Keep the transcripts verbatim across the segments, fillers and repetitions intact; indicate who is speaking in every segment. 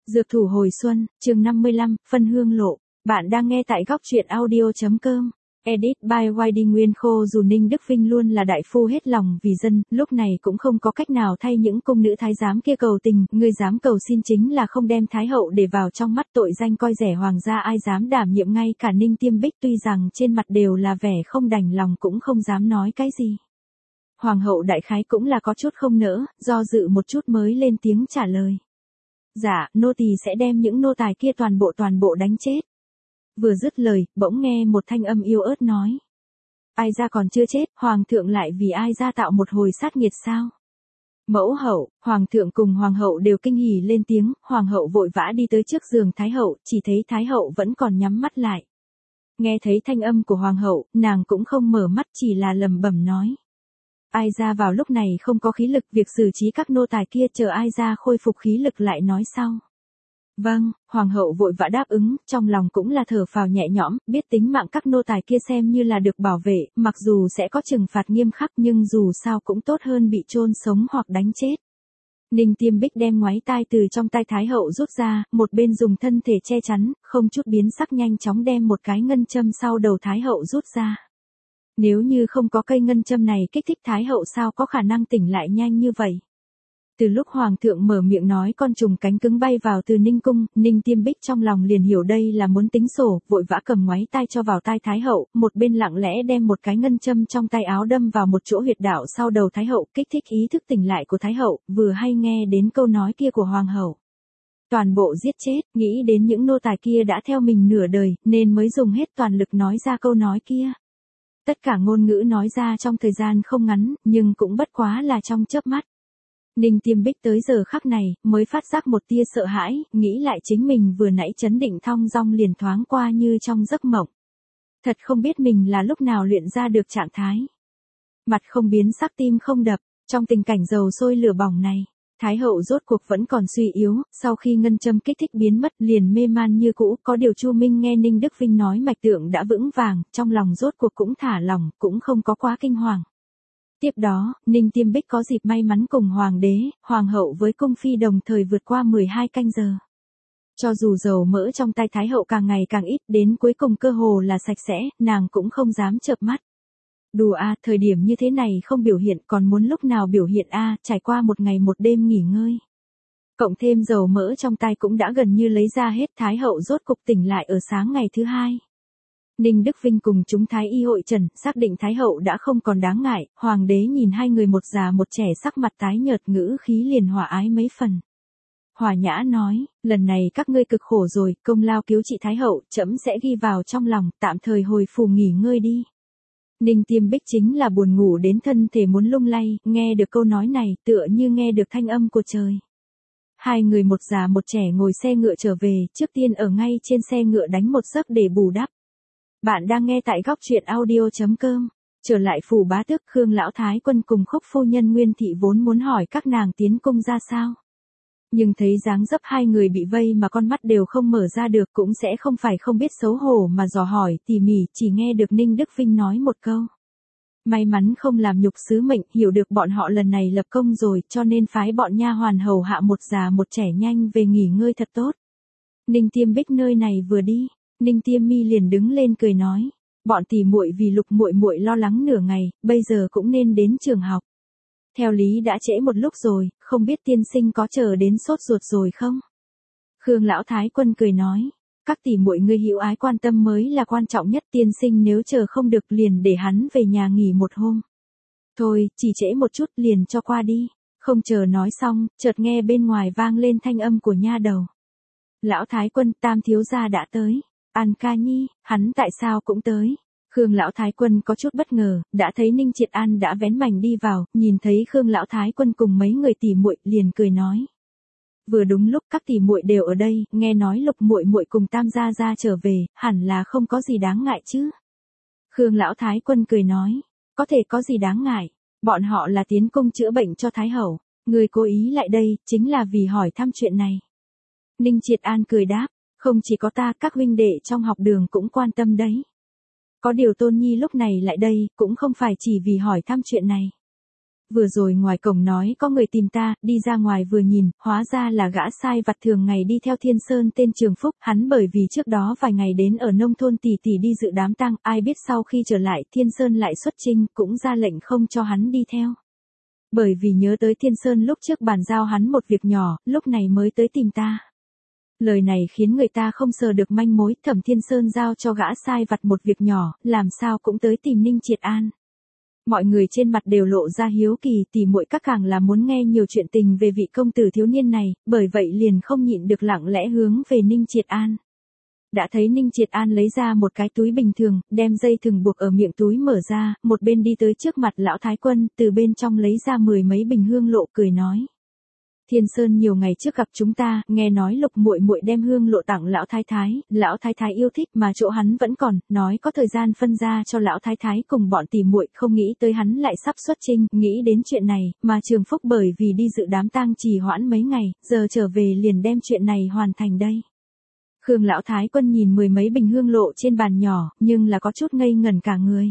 Speaker 1: Dược thủ hồi xuân, chương năm mươi lăm, phân hương lộ. Bạn đang nghe tại góc truyện audio.com. Edit by i đê Nguyên Khô. Dù Ninh Đức Vinh luôn là đại phu hết lòng vì dân, lúc này cũng không có cách nào thay những cung nữ thái giám kia cầu tình, người dám cầu xin chính là không đem thái hậu để vào trong mắt, tội danh coi rẻ hoàng gia ai dám đảm nhiệm. Ngay cả Ninh Tiêm Bích tuy rằng trên mặt đều là vẻ không đành lòng cũng không dám nói cái gì. Hoàng hậu đại khái cũng là có chút không nỡ, do dự một chút mới lên tiếng trả lời. Dạ, nô tỳ sẽ đem những nô tài kia toàn bộ toàn bộ đánh chết. Vừa dứt lời, bỗng nghe một thanh âm yếu ớt nói. Ai ra còn chưa chết, hoàng thượng lại vì ai ra tạo một hồi sát nghiệt sao? Mẫu hậu, hoàng thượng cùng hoàng hậu đều kinh hỉ lên tiếng, hoàng hậu vội vã đi tới trước giường thái hậu, chỉ thấy thái hậu vẫn còn nhắm mắt lại. Nghe thấy thanh âm của hoàng hậu, nàng cũng không mở mắt, chỉ là lẩm bẩm nói. Ai ra vào lúc này không có khí lực, việc xử trí các nô tài kia chờ ai ra khôi phục khí lực lại nói sau. Vâng, hoàng hậu vội vã đáp ứng, trong lòng cũng là thở phào nhẹ nhõm, biết tính mạng các nô tài kia xem như là được bảo vệ, mặc dù sẽ có trừng phạt nghiêm khắc nhưng dù sao cũng tốt hơn bị chôn sống hoặc đánh chết. Ninh Tiêm Bích đem ngoái tai từ trong tay thái hậu rút ra, một bên dùng thân thể che chắn, không chút biến sắc nhanh chóng đem một cái ngân châm sau đầu thái hậu rút ra. Nếu như không có cây ngân châm này kích thích thái hậu sao có khả năng tỉnh lại nhanh như vậy. Từ lúc hoàng thượng mở miệng nói con trùng cánh cứng bay vào từ Ninh cung, Ninh Tiêm Bích trong lòng liền hiểu đây là muốn tính sổ, vội vã cầm ngoái tai cho vào tai thái hậu, một bên lặng lẽ đem một cái ngân châm trong tay áo đâm vào một chỗ huyệt đạo sau đầu thái hậu, kích thích ý thức tỉnh lại của thái hậu, vừa hay nghe đến câu nói kia của hoàng hậu. Toàn bộ giết chết, nghĩ đến những nô tài kia đã theo mình nửa đời, nên mới dùng hết toàn lực nói ra câu nói kia. Tất cả ngôn ngữ nói ra trong thời gian không ngắn, nhưng cũng bất quá là trong chớp mắt. Ninh Tiêm Bích tới giờ khắc này, mới phát giác một tia sợ hãi, nghĩ lại chính mình vừa nãy chấn định thong dong liền thoáng qua như trong giấc mộng. Thật không biết mình là lúc nào luyện ra được trạng thái. Mặt không biến sắc tim không đập, trong tình cảnh dầu sôi lửa bỏng này. Thái hậu rốt cuộc vẫn còn suy yếu, sau khi ngân châm kích thích biến mất liền mê man như cũ, có điều Chu Minh nghe Ninh Đức Vinh nói mạch tượng đã vững vàng, trong lòng rốt cuộc cũng thả lỏng, cũng không có quá kinh hoàng. Tiếp đó, Ninh Tiêm Bích có dịp may mắn cùng hoàng đế, hoàng hậu với cung phi đồng thời vượt qua mười hai canh giờ. Cho dù dầu mỡ trong tay thái hậu càng ngày càng ít, đến cuối cùng cơ hồ là sạch sẽ, nàng cũng không dám chợp mắt. Đùa a, thời điểm như thế này không biểu hiện còn muốn lúc nào biểu hiện a, trải qua một ngày một đêm nghỉ ngơi. Cộng thêm dầu mỡ trong tay cũng đã gần như lấy ra hết, thái hậu rốt cục tỉnh lại ở sáng ngày thứ hai. Ninh Đức Vinh cùng chúng thái y hội trần, xác định thái hậu đã không còn đáng ngại, hoàng đế nhìn hai người một già một trẻ sắc mặt tái nhợt ngữ khí liền hòa ái mấy phần. Hòa nhã nói, lần này các ngươi cực khổ rồi, công lao cứu trị thái hậu, trẫm sẽ ghi vào trong lòng, tạm thời hồi phủ nghỉ ngơi đi. Ninh Tiêm Bích chính là buồn ngủ đến thân thể muốn lung lay, nghe được câu nói này tựa như nghe được thanh âm của trời. Hai người một già một trẻ ngồi xe ngựa trở về, trước tiên ở ngay trên xe ngựa đánh một giấc để bù đắp. Bạn đang nghe tại góc truyện audio.com. Trở lại phủ bá tước, Khương lão thái quân cùng Khúc phu nhân Nguyên thị vốn muốn hỏi các nàng tiến cung ra sao. Nhưng thấy dáng dấp hai người bị vây mà con mắt đều không mở ra được cũng sẽ không phải không biết xấu hổ mà dò hỏi tỉ mỉ, chỉ nghe được Ninh Đức Vinh nói một câu. May mắn không làm nhục sứ mệnh, hiểu được bọn họ lần này lập công rồi cho nên phái bọn nha hoàn hầu hạ một già một trẻ nhanh về nghỉ ngơi thật tốt. Ninh Tiêm Bích nơi này vừa đi. Ninh Tiêm Mi liền đứng lên cười nói, bọn tỷ muội vì Lục muội muội lo lắng nửa ngày, bây giờ cũng nên đến trường học. Theo lý đã trễ một lúc rồi, không biết tiên sinh có chờ đến sốt ruột rồi không? Khương lão thái quân cười nói, các tỷ muội ngươi hữu ái quan tâm mới là quan trọng nhất, tiên sinh nếu chờ không được liền để hắn về nhà nghỉ một hôm. Thôi, chỉ trễ một chút liền cho qua đi. Không chờ nói xong, chợt nghe bên ngoài vang lên thanh âm của nha đầu. Lão thái quân, Tam thiếu gia đã tới. An ca nhi, hắn tại sao cũng tới? Khương lão thái quân có chút bất ngờ, đã thấy Ninh Triệt An đã vén mảnh đi vào, nhìn thấy Khương lão thái quân cùng mấy người tỷ muội, liền cười nói: "Vừa đúng lúc các tỷ muội đều ở đây, nghe nói Lục muội muội cùng Tam gia gia trở về, hẳn là không có gì đáng ngại chứ?" Khương lão thái quân cười nói: "Có thể có gì đáng ngại, bọn họ là tiến cung chữa bệnh cho thái hậu, người cố ý lại đây chính là vì hỏi thăm chuyện này." Ninh Triệt An cười đáp: "Không chỉ có ta, các huynh đệ trong học đường cũng quan tâm đấy. Có điều Tôn Nhi lúc này lại đây, cũng không phải chỉ vì hỏi thăm chuyện này. Vừa rồi ngoài cổng nói có người tìm ta, đi ra ngoài vừa nhìn, hóa ra là gã sai vặt thường ngày đi theo Thiên Sơn tên Trường Phúc, hắn bởi vì trước đó vài ngày đến ở nông thôn tỷ tỷ đi dự đám tang, ai biết sau khi trở lại Thiên Sơn lại xuất chinh, cũng ra lệnh không cho hắn đi theo. Bởi vì nhớ tới Thiên Sơn lúc trước bàn giao hắn một việc nhỏ, lúc này mới tới tìm ta. Lời này khiến người ta không sờ được manh mối, Thẩm Thiên Sơn giao cho gã sai vặt một việc nhỏ, làm sao cũng tới tìm Ninh Triệt An. Mọi người trên mặt đều lộ ra hiếu kỳ, tỉ muội các càng là muốn nghe nhiều chuyện tình về vị công tử thiếu niên này, bởi vậy liền không nhịn được lặng lẽ hướng về Ninh Triệt An. Đã thấy Ninh Triệt An lấy ra một cái túi bình thường, đem dây thừng buộc ở miệng túi mở ra, một bên đi tới trước mặt lão thái quân, từ bên trong lấy ra mười mấy bình hương lộ cười nói. Thiên Sơn nhiều ngày trước gặp chúng ta, nghe nói Lục muội muội đem hương lộ tặng lão thái thái, lão thái thái yêu thích mà chỗ hắn vẫn còn, nói có thời gian phân ra cho lão thái thái cùng bọn tỷ muội, không nghĩ tới hắn lại sắp xuất chinh, nghĩ đến chuyện này, mà Trường Phúc bởi vì đi dự đám tang trì hoãn mấy ngày, giờ trở về liền đem chuyện này hoàn thành đây. Khương lão thái quân nhìn mười mấy bình hương lộ trên bàn nhỏ, nhưng là có chút ngây ngẩn cả người.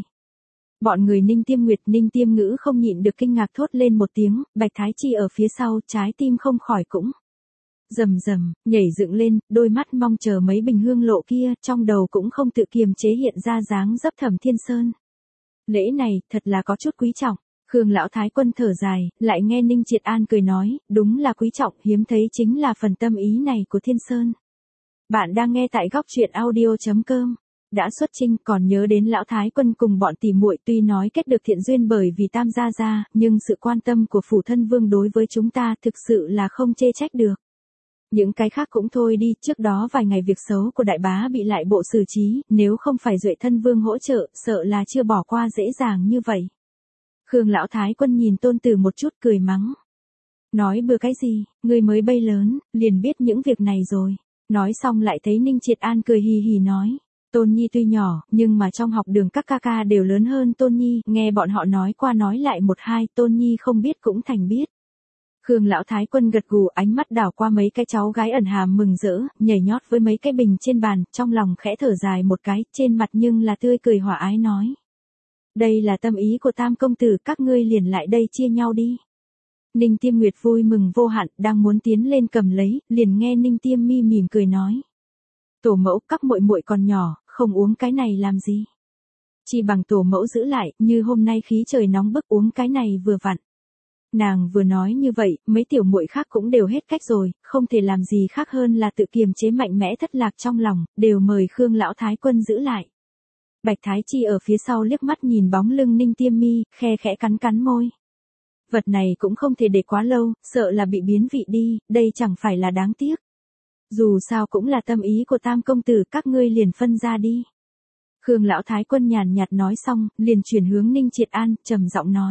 Speaker 1: Bọn người Ninh Tiêm Nguyệt, Ninh Tiêm Ngữ không nhịn được kinh ngạc thốt lên một tiếng, Bạch Thái Chi ở phía sau, trái tim không khỏi cũng rầm rầm, nhảy dựng lên, đôi mắt mong chờ mấy bình hương lộ kia, trong đầu cũng không tự kiềm chế hiện ra dáng dấp Thẩm Thiên Sơn. Lễ này, thật là có chút quý trọng. Khương lão thái quân thở dài, lại nghe Ninh Triệt An cười nói, đúng là quý trọng, hiếm thấy chính là phần tâm ý này của Thiên Sơn. Bạn đang nghe tại góc truyện audio chấm com. Đã xuất chinh, còn nhớ đến lão thái quân cùng bọn tỷ muội, tuy nói kết được thiện duyên bởi vì Tam gia gia, nhưng sự quan tâm của phủ thân vương đối với chúng ta thực sự là không chê trách được. Những cái khác cũng thôi đi, trước đó vài ngày việc xấu của đại bá bị lại bộ xử trí, nếu không phải Duệ thân vương hỗ trợ, sợ là chưa bỏ qua dễ dàng như vậy. Khương lão thái quân nhìn tôn tử một chút cười mắng. Nói bừa cái gì, ngươi mới bay lớn, liền biết những việc này rồi. Nói xong lại thấy Ninh Triệt An cười hì hì nói. Tôn Nhi tuy nhỏ, nhưng mà trong học đường các ca ca đều lớn hơn Tôn Nhi, nghe bọn họ nói qua nói lại một hai, Tôn Nhi không biết cũng thành biết. Khương lão thái quân gật gù, ánh mắt đảo qua mấy cái cháu gái ẩn hàm mừng rỡ, nhảy nhót với mấy cái bình trên bàn, trong lòng khẽ thở dài một cái, trên mặt nhưng là tươi cười hòa ái nói. Đây là tâm ý của Tam công tử, các ngươi liền lại đây chia nhau đi. Ninh Tiêm Nguyệt vui mừng vô hạn, đang muốn tiến lên cầm lấy, liền nghe Ninh Tiêm Mi mỉm cười nói. Tổ mẫu, các muội muội còn nhỏ, không uống cái này làm gì. Chỉ bằng tổ mẫu giữ lại, như hôm nay khí trời nóng bức uống cái này vừa vặn. Nàng vừa nói như vậy, mấy tiểu muội khác cũng đều hết cách rồi, không thể làm gì khác hơn là tự kiềm chế mạnh mẽ thất lạc trong lòng, đều mời Khương lão thái quân giữ lại. Bạch Thái Chi ở phía sau liếc mắt nhìn bóng lưng Ninh Tiêm Mi, khe khẽ cắn cắn môi. Vật này cũng không thể để quá lâu, sợ là bị biến vị đi, đây chẳng phải là đáng tiếc. Dù sao cũng là tâm ý của Tam công tử, các ngươi liền phân ra đi. Khương lão thái quân nhàn nhạt nói xong, liền chuyển hướng Ninh Triệt An, trầm giọng nói.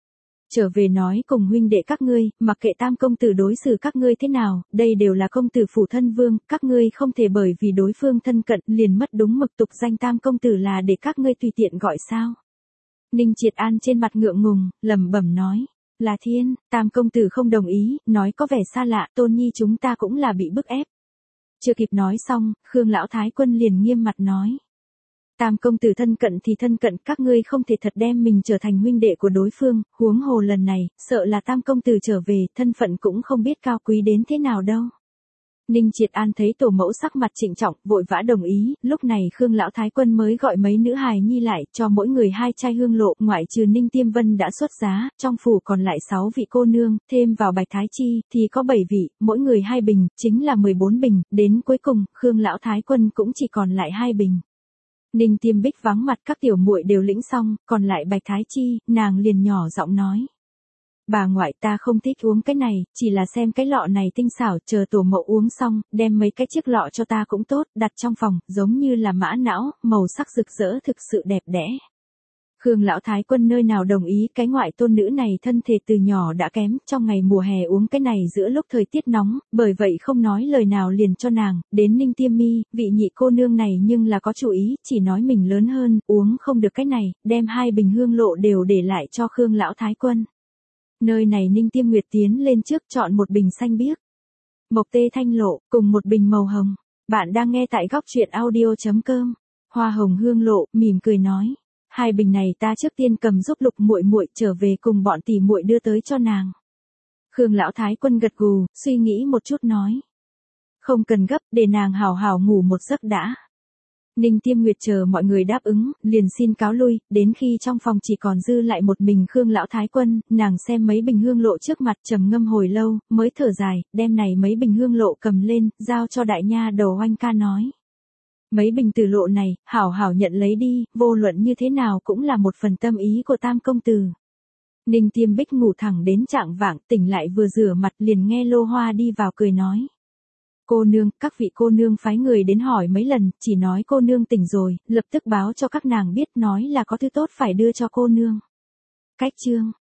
Speaker 1: Trở về nói cùng huynh đệ các ngươi, mặc kệ Tam công tử đối xử các ngươi thế nào, đây đều là công tử phủ thân vương, các ngươi không thể bởi vì đối phương thân cận liền mất đúng mực tục danh Tam công tử là để các ngươi tùy tiện gọi sao. Ninh Triệt An trên mặt ngượng ngùng, lẩm bẩm nói. Là thiên, Tam công tử không đồng ý, nói có vẻ xa lạ, Tôn Nhi chúng ta cũng là bị bức ép. Chưa kịp nói xong, Khương lão thái quân liền nghiêm mặt nói. Tam công tử thân cận thì thân cận, các ngươi không thể thật đem mình trở thành huynh đệ của đối phương, huống hồ lần này, sợ là Tam công tử trở về, thân phận cũng không biết cao quý đến thế nào đâu. Ninh Triệt An thấy tổ mẫu sắc mặt trịnh trọng, vội vã đồng ý, lúc này Khương lão thái quân mới gọi mấy nữ hài nhi lại, cho mỗi người hai chai hương lộ, ngoại trừ Ninh Tiêm Vân đã xuất giá, trong phủ còn lại sáu vị cô nương, thêm vào Bạch Thái Chi, thì có bảy vị, mỗi người hai bình, chính là mười bốn bình, đến cuối cùng, Khương lão thái quân cũng chỉ còn lại hai bình. Ninh Tiêm Bích vắng mặt, các tiểu muội đều lĩnh xong, còn lại Bạch Thái Chi, nàng liền nhỏ giọng nói. Bà ngoại, ta không thích uống cái này, chỉ là xem cái lọ này tinh xảo, chờ tổ mẫu uống xong, đem mấy cái chiếc lọ cho ta cũng tốt, đặt trong phòng, giống như là mã não, màu sắc rực rỡ thực sự đẹp đẽ. Khương lão thái quân nơi nào đồng ý, cái ngoại tôn nữ này thân thể từ nhỏ đã kém, trong ngày mùa hè uống cái này giữa lúc thời tiết nóng, bởi vậy không nói lời nào liền cho nàng, đến Ninh Tiêm Mi, vị nhị cô nương này nhưng là có chủ ý, chỉ nói mình lớn hơn, uống không được cái này, đem hai bình hương lộ đều để lại cho Khương lão thái quân. Nơi này Ninh Tiêm Nguyệt tiến lên trước chọn một bình xanh biếc, mộc tê thanh lộ, cùng một bình màu hồng. Bạn đang nghe tại góc truyện audio chấm com. Hoa hồng hương lộ, mỉm cười nói. hai bình này ta trước tiên cầm giúp Lục muội muội trở về cùng bọn tỷ muội đưa tới cho nàng. Khương lão thái quân gật gù, suy nghĩ một chút nói. Không cần gấp, để nàng hào hào ngủ một giấc đã. Ninh Tiêm Nguyệt chờ mọi người đáp ứng, liền xin cáo lui, đến khi trong phòng chỉ còn dư lại một mình Khương lão thái quân, nàng xem mấy bình hương lộ trước mặt trầm ngâm hồi lâu, mới thở dài, đem này mấy bình hương lộ cầm lên, giao cho đại nha đầu Oanh ca nói. Mấy bình tử lộ này, hảo hảo nhận lấy đi, vô luận như thế nào cũng là một phần tâm ý của tam công tử. Ninh Tiêm Bích ngủ thẳng đến trạng vạng, tỉnh lại vừa rửa mặt liền nghe Lô Hoa đi vào cười nói. Cô nương, các vị cô nương phái người đến hỏi mấy lần, chỉ nói cô nương tỉnh rồi, lập tức báo cho các nàng biết nói là có thứ tốt phải đưa cho cô nương. Cách chương